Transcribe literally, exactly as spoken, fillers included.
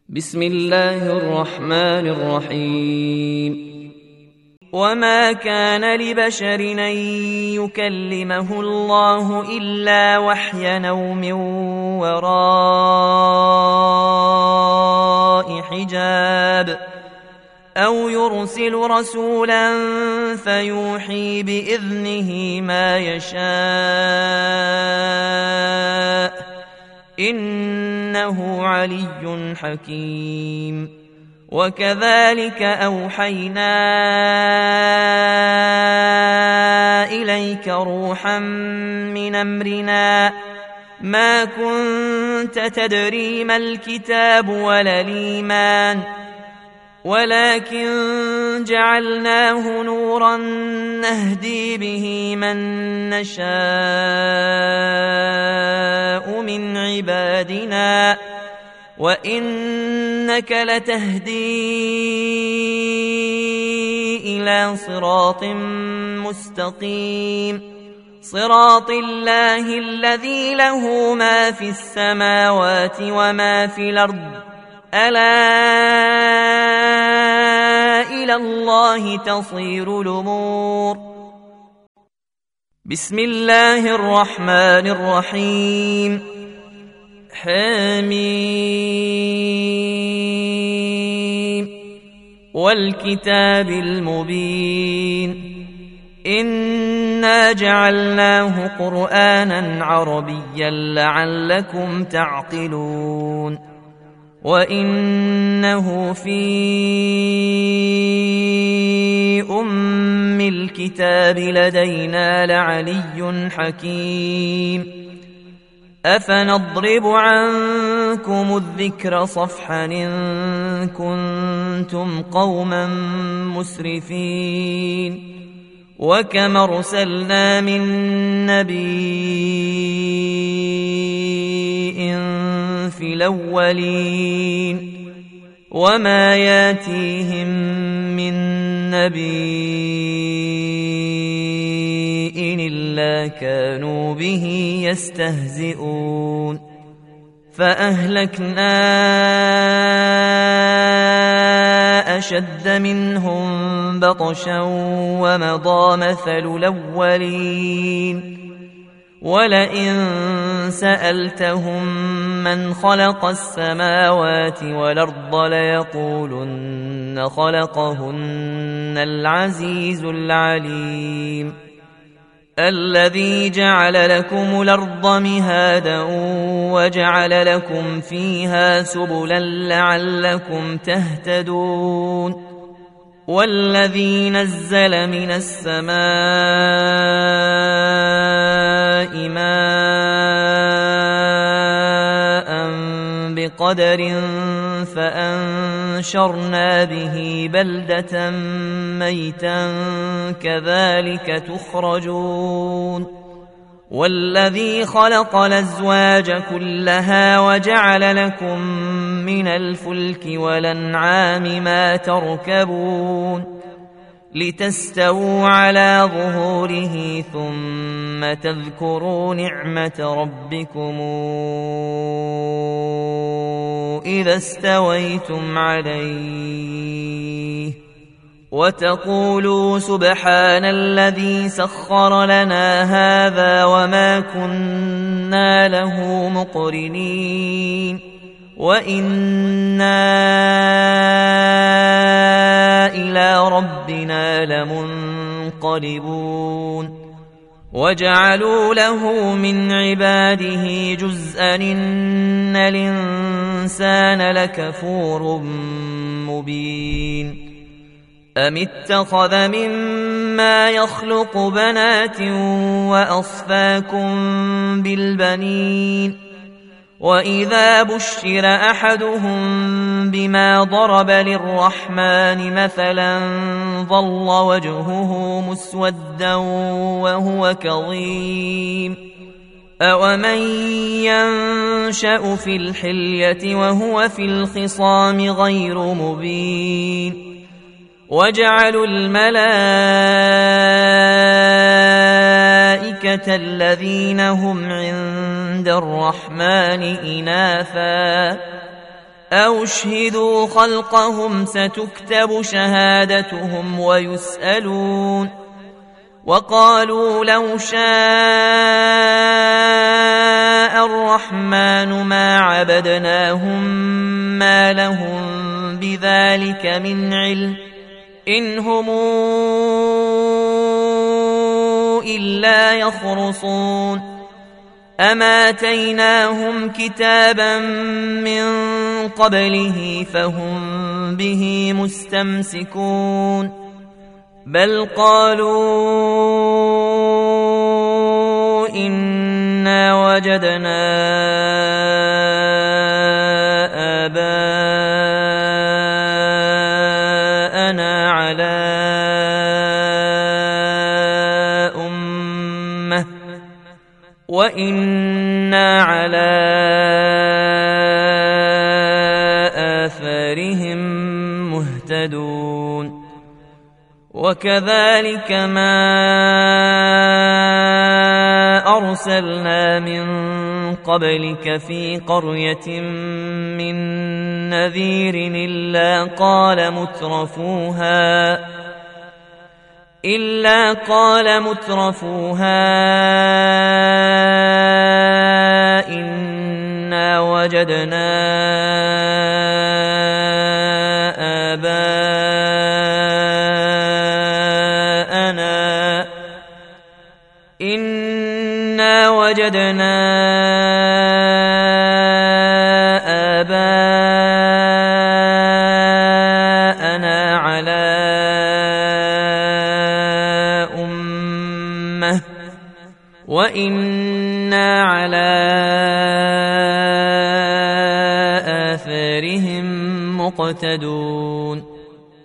بسم الله الرحمن الرحيم. وما كان لبشر أن يكلمه الله إلا وحيا أو من وراء حجاب أو يرسل رسولا فيوحي بإذنه ما يشاء إنه علي حكيم. وكذلك أوحينا إليك روحا من أمرنا ما كنت تدري ما الكتاب ولا الإيمان ولكن جعلناه نورا نهدي به من نشاء من عبادنا وإنك لتهدي إلى صراط مستقيم صراط الله الذي له ما في السماوات وما في الأرض ألا إلى الله تصير الأمور. بسم الله الرحمن الرحيم. حميم والكتاب المبين إنا جعلناه قرآنا عربيا لعلكم تعقلون وإنه في أم الكتاب لدينا لعلي حكيم. أفنضرب عنكم الذكر صفحا إن كنتم قوما مسرفين وكم أرسلنا من نبي في الأولين وما ياتيهم من نبي إلا كانوا به يستهزئون فأهلكنا أشد منهم بطشا ومضى مثل الأولين ولئن سألتهم من خلق السماوات والأرض ليقولن خلقهن العزيز العليم الذي جعل لكم الأرض مهادا وجعل لكم فيها سبلا لعلكم تهتدون والذي نزل من السماء ماء بقدر فأنشرنا به بلدة ميتا كذلك تخرجون والذي خلق الأزواج كلها وجعل لكم من الفلك والأنعام ما تركبون لتستووا على ظهوره ثم تذكروا نعمة ربكم إذا استويتم عليه وتقولوا سبحان الذي سخر لنا هذا وما كنا له مقرنين وإنا إلى ربنا لمنقلبون وجعلوا له من عباده جزءا إن الإنسان لكفور مبين أم اتخذ مما يخلق بنات وأصفاكم بالبنين وإذا بشر أحدهم بما ضرب للرحمن مثلا ظل وجهه مسودا وهو كظيم أومن ينشأ في الحلية وهو في الخصام غير مبين وجعلوا الملائكة الذين هم عند الرحمن إناثا أو شهدوا خلقهم ستكتب شهادتهم ويسألون وقالوا لو شاء الرحمن ما عبدناهم ما لهم بذلك من علم إن هم إلا يخرصون أما آتيناهم كتابا من قبله فهم به مستمسكون بل قالوا إنا وجدنا آباءنا على أمة وإنا على آثارهم مهتدون وكذلك ما أرسلنا من قبلك في قرية من نذير إلا قال مترفوها إلا قال مترفوها إنا وجدنا آباءنا إنا وجدنا آباءنا على أمة وإنا على آثارهم مقتدون